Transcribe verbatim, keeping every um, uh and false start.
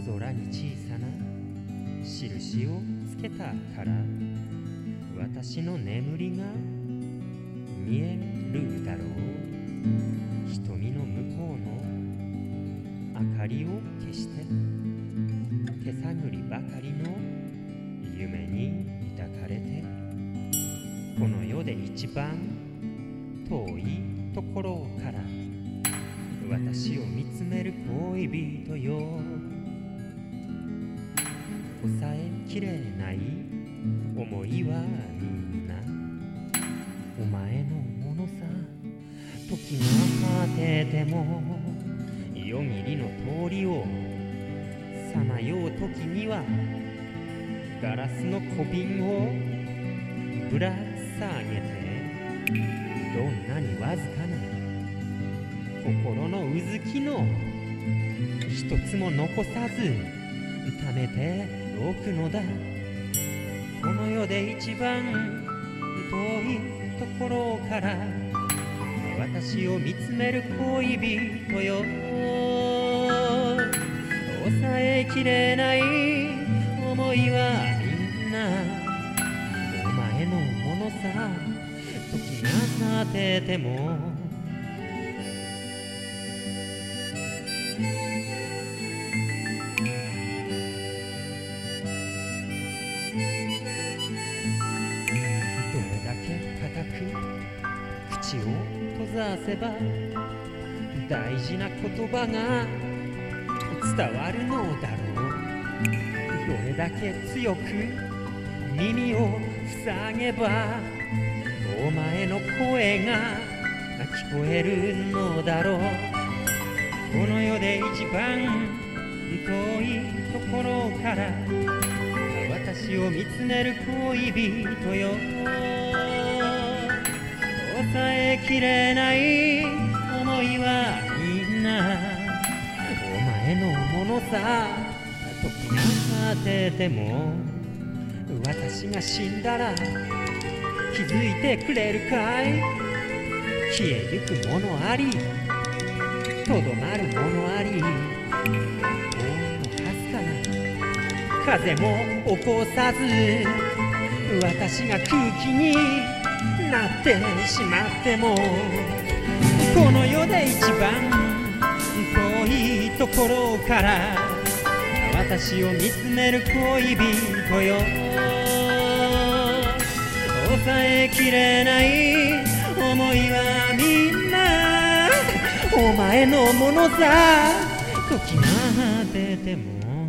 空に小さな印をつけたから私の眠りが見えるだろう。瞳の向こうの明かりを消して手探りばかりの夢に抱かれてこの世で一番遠いところから私を見つめる恋人よ。抑えきれない思いはみんなお前のものさ。時が果てても夜霧の通りをさまよう時にはガラスの小瓶をぶら下げてどんなにわずかな心のうずきの一つも残さず貯めておくのだ。この世で一番遠いところから私を見つめる恋人よ。抑えきれない思いはみんなお前のものさ。時が経ててもどれだけ固く口を閉ざせば大事な言葉が伝わるのだろう。どれだけ強く耳を塞げばお前の声が聞こえるのだろう。この世で一番遠いところから私を見つめる恋人よ。抑えきれない思いはみんなお前のものさ。時が経てても私が死んだら気づいてくれるかい。消えゆくものありとどまるものあり大のかすかな風も起こさず私が空気になってしまってもこの世で一番遠いところから私を見つめる恋人よ。抑えきれない思いはみんなお前のものさ。時が経てても